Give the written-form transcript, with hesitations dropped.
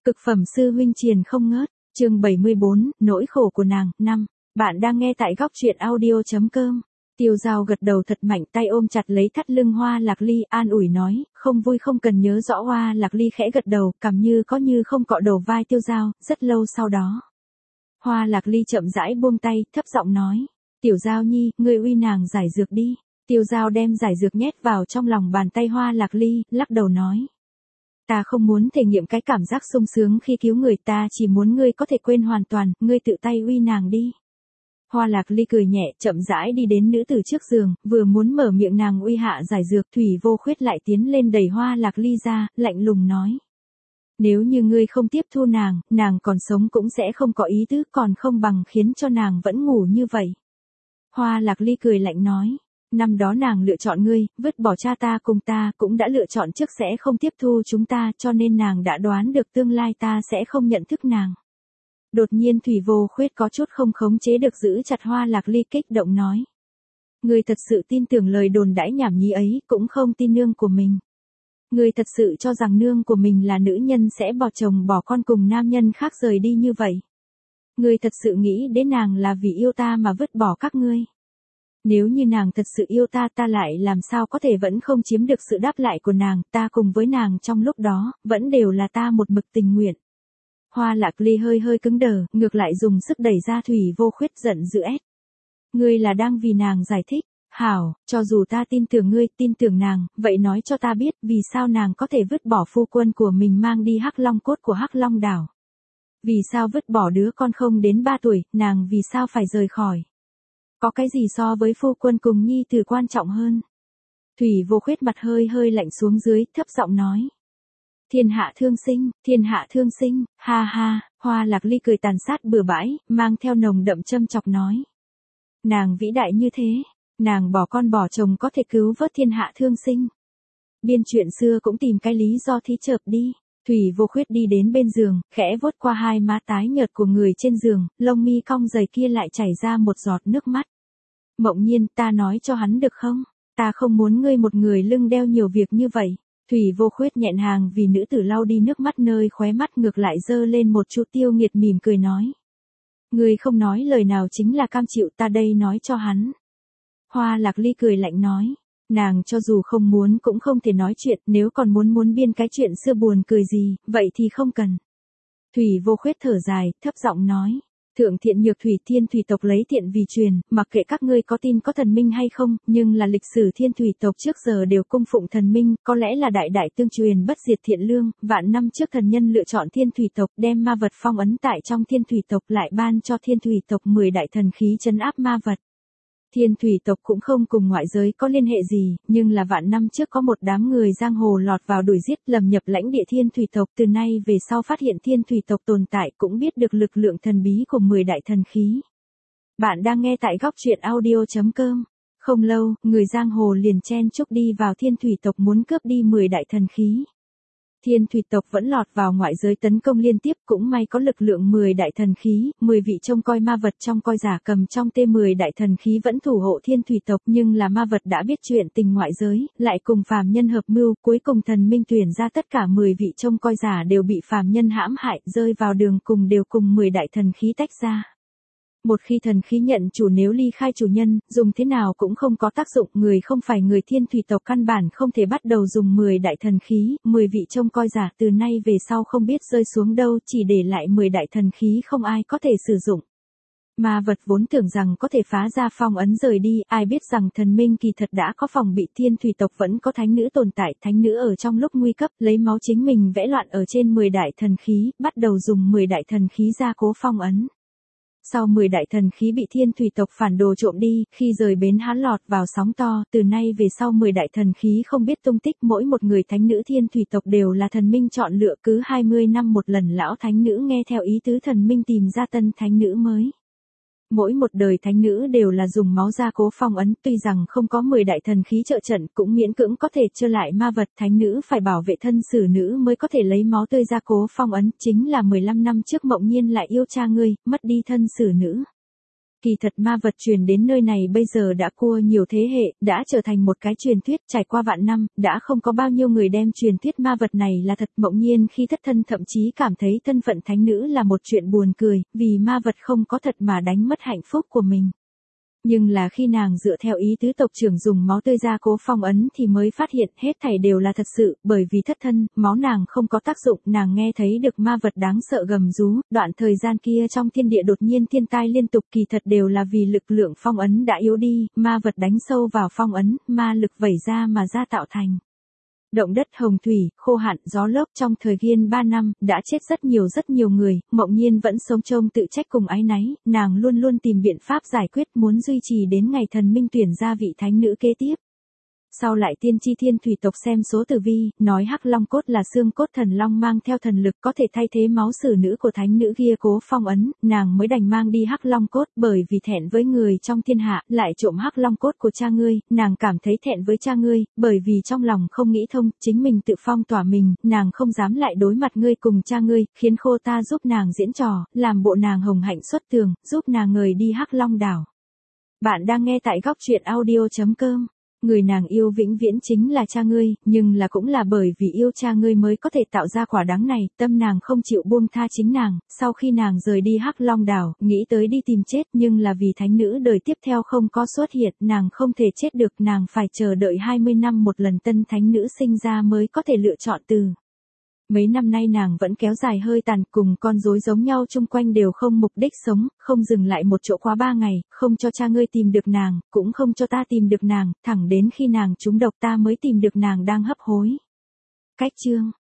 Cực phẩm sư huynh triền không ngớt, chương 74, nỗi khổ của nàng, 5. Bạn đang nghe tại góc truyện audio.com. Tiêu Giao gật đầu thật mạnh, tay ôm chặt lấy thắt lưng Hoa Lạc Ly, an ủi nói, không vui không cần nhớ rõ. Hoa Lạc Ly khẽ gật đầu, cằm như có như không cọ đầu vai Tiêu Giao. Rất lâu sau đó, Hoa Lạc Ly chậm rãi buông tay, thấp giọng nói, Tiểu Giao nhi, ngươi uy nàng giải dược đi. Tiêu Giao đem giải dược nhét vào trong lòng bàn tay Hoa Lạc Ly, lắc đầu nói, ta không muốn thể nghiệm cái cảm giác sung sướng khi cứu người, ta chỉ muốn ngươi có thể quên hoàn toàn, ngươi tự tay uy nàng đi. Hoa Lạc Ly cười nhẹ, chậm rãi đi đến nữ tử trước giường, vừa muốn mở miệng nàng uy hạ giải dược, Thủy Vô Khuyết lại tiến lên đẩy Hoa Lạc Ly ra, lạnh lùng nói, nếu như ngươi không tiếp thu nàng, nàng còn sống cũng sẽ không có ý tứ, còn không bằng khiến cho nàng vẫn ngủ như vậy. Hoa Lạc Ly cười lạnh nói, năm đó nàng lựa chọn ngươi, vứt bỏ cha ta cùng ta, cũng đã lựa chọn trước sẽ không tiếp thu chúng ta, cho nên nàng đã đoán được tương lai ta sẽ không nhận thức nàng. Đột nhiên Thủy Vô Khuyết có chút không khống chế được giữ chặt Hoa Lạc Ly, kích động nói, ngươi thật sự tin tưởng lời đồn đãi nhảm nhí ấy, cũng không tin nương của mình. Ngươi thật sự cho rằng nương của mình là nữ nhân sẽ bỏ chồng bỏ con cùng nam nhân khác rời đi như vậy. Ngươi thật sự nghĩ đến nàng là vì yêu ta mà vứt bỏ các ngươi. Nếu như nàng thật sự yêu ta, ta lại làm sao có thể vẫn không chiếm được sự đáp lại của nàng, ta cùng với nàng trong lúc đó, vẫn đều là ta một mực tình nguyện. Hoa Lạc Ly hơi hơi cứng đờ, ngược lại dùng sức đẩy ra Thủy Vô Khuyết, giận dữ ét. Ngươi là đang vì nàng giải thích, hảo, cho dù ta tin tưởng ngươi, tin tưởng nàng, vậy nói cho ta biết, vì sao nàng có thể vứt bỏ phu quân của mình mang đi Hắc Long cốt của Hắc Long đảo. Vì sao vứt bỏ đứa con không đến 3 tuổi, nàng vì sao phải rời khỏi. Có cái gì so với phu quân cùng nhi tử quan trọng hơn? Thủy Vô Khuyết mặt hơi hơi lạnh xuống dưới, thấp giọng nói. Thiên hạ thương sinh, ha ha. Hoa Lạc Ly cười tàn sát bừa bãi, mang theo nồng đậm châm chọc nói. Nàng vĩ đại như thế, nàng bỏ con bỏ chồng có thể cứu vớt thiên hạ thương sinh. Biên chuyện xưa cũng tìm cái lý do thí chợp đi. Thủy Vô Khuyết đi đến bên giường, khẽ vuốt qua hai má tái nhợt của người trên giường, lông mi cong dày kia lại chảy ra một giọt nước mắt. Mộng Nhiên, ta nói cho hắn được không? Ta không muốn ngươi một người lưng đeo nhiều việc như vậy. Thủy Vô Khuyết nhẹn hàng vì nữ tử lau đi nước mắt nơi khóe mắt, ngược lại giơ lên một chút tiêu nghiệt mỉm cười nói. Ngươi không nói lời nào chính là cam chịu, ta đây nói cho hắn. Hoa Lạc Ly cười lạnh nói. Nàng cho dù không muốn cũng không thể nói chuyện, nếu còn muốn biên cái chuyện xưa buồn cười gì, vậy thì không cần. Thủy Vô Khuyết thở dài, thấp giọng nói. Thượng thiện nhược thủy thiên thủy tộc lấy thiện vì truyền, mặc kệ các ngươi có tin có thần minh hay không, nhưng là lịch sử thiên thủy tộc trước giờ đều cung phụng thần minh, có lẽ là đại đại tương truyền bất diệt thiện lương, vạn năm trước thần nhân lựa chọn thiên thủy tộc đem ma vật phong ấn tại trong thiên thủy tộc, lại ban cho thiên thủy tộc 10 đại thần khí trấn áp ma vật. Thiên thủy tộc cũng không cùng ngoại giới có liên hệ gì, nhưng là vạn năm trước có một đám người giang hồ lọt vào đuổi giết lầm nhập lãnh địa thiên thủy tộc, từ nay về sau phát hiện thiên thủy tộc tồn tại, cũng biết được lực lượng thần bí của 10 đại thần khí. Bạn đang nghe tại góc truyện audio.com. Không lâu, người giang hồ liền chen chúc đi vào thiên thủy tộc muốn cướp đi 10 đại thần khí. Thiên thủy tộc vẫn lọt vào ngoại giới tấn công liên tiếp, cũng may có lực lượng 10 đại thần khí, 10 vị trông coi ma vật trong coi giả cầm trong tay 10 đại thần khí vẫn thủ hộ thiên thủy tộc, nhưng là ma vật đã biết chuyện tình ngoại giới, lại cùng phàm nhân hợp mưu, cuối cùng thần minh tuyển ra tất cả 10 vị trông coi giả đều bị phàm nhân hãm hại, rơi vào đường cùng, đều cùng 10 đại thần khí tách ra. Một khi thần khí nhận chủ, nếu ly khai chủ nhân, dùng thế nào cũng không có tác dụng, người không phải người thiên thủy tộc căn bản không thể bắt đầu dùng 10 đại thần khí, 10 vị trông coi giả từ nay về sau không biết rơi xuống đâu, chỉ để lại 10 đại thần khí không ai có thể sử dụng. Ma vật vốn tưởng rằng có thể phá ra phong ấn rời đi, ai biết rằng thần minh kỳ thật đã có phòng bị, thiên thủy tộc vẫn có thánh nữ tồn tại, thánh nữ ở trong lúc nguy cấp, lấy máu chính mình vẽ loạn ở trên 10 đại thần khí, bắt đầu dùng 10 đại thần khí ra cố phong ấn. Sau 10 đại thần khí bị thiên thủy tộc phản đồ trộm đi, khi rời bến hán lọt vào sóng to, từ nay về sau 10 đại thần khí không biết tung tích, mỗi một người thánh nữ thiên thủy tộc đều là thần minh chọn lựa, cứ 20 năm một lần lão thánh nữ nghe theo ý tứ thần minh tìm ra tân thánh nữ mới. Mỗi một đời thánh nữ đều là dùng máu gia cố phong ấn, tuy rằng không có 10 đại thần khí trợ trận, cũng miễn cưỡng có thể trơ lại ma vật, thánh nữ phải bảo vệ thân xử nữ mới có thể lấy máu tươi gia cố phong ấn, chính là 15 năm trước Mộng Nhiên lại yêu cha ngươi, mất đi thân xử nữ. Kỳ thật ma vật truyền đến nơi này bây giờ đã qua nhiều thế hệ, đã trở thành một cái truyền thuyết trải qua vạn năm, đã không có bao nhiêu người đem truyền thuyết ma vật này là thật. Mộng Nhiên khi thất thân thậm chí cảm thấy thân phận thánh nữ là một chuyện buồn cười, vì ma vật không có thật mà đánh mất hạnh phúc của mình. Nhưng là khi nàng dựa theo ý tứ tộc trưởng dùng máu tươi ra cố phong ấn thì mới phát hiện hết thảy đều là thật sự, bởi vì thất thân, máu nàng không có tác dụng, nàng nghe thấy được ma vật đáng sợ gầm rú, đoạn thời gian kia trong thiên địa đột nhiên thiên tai liên tục kỳ thật đều là vì lực lượng phong ấn đã yếu đi, ma vật đánh sâu vào phong ấn, ma lực vẩy ra mà ra tạo thành. Động đất hồng thủy, khô hạn, gió lốc trong thời gian 3 năm, đã chết rất nhiều người, Mộng Nhiên vẫn sống trông tự trách cùng áy náy, nàng luôn luôn tìm biện pháp giải quyết muốn duy trì đến ngày thần minh tuyển ra vị thánh nữ kế tiếp. Sau lại tiên tri thiên thủy tộc xem số tử vi, nói hắc long cốt là xương cốt thần long mang theo thần lực có thể thay thế máu sử nữ của thánh nữ kia cố phong ấn, nàng mới đành mang đi hắc long cốt bởi vì thẹn với người trong thiên hạ, lại trộm hắc long cốt của cha ngươi, nàng cảm thấy thẹn với cha ngươi, bởi vì trong lòng không nghĩ thông, chính mình tự phong tỏa mình, nàng không dám lại đối mặt ngươi cùng cha ngươi, khiến khô ta giúp nàng diễn trò, làm bộ nàng hồng hạnh xuất tường, giúp nàng người đi hắc long đảo. Bạn đang nghe tại góc truyện audio.com. Người nàng yêu vĩnh viễn chính là cha ngươi, nhưng là cũng là bởi vì yêu cha ngươi mới có thể tạo ra quả đắng này, tâm nàng không chịu buông tha chính nàng, sau khi nàng rời đi hắc long đảo, nghĩ tới đi tìm chết nhưng là vì thánh nữ đời tiếp theo không có xuất hiện, nàng không thể chết được, nàng phải chờ đợi 20 năm một lần tân thánh nữ sinh ra mới có thể lựa chọn từ. Mấy năm nay nàng vẫn kéo dài hơi tàn cùng con rối giống nhau chung quanh đều không mục đích sống, không dừng lại một chỗ quá 3 ngày, không cho cha ngươi tìm được nàng, cũng không cho ta tìm được nàng, thẳng đến khi nàng trúng độc ta mới tìm được nàng đang hấp hối. Cách chương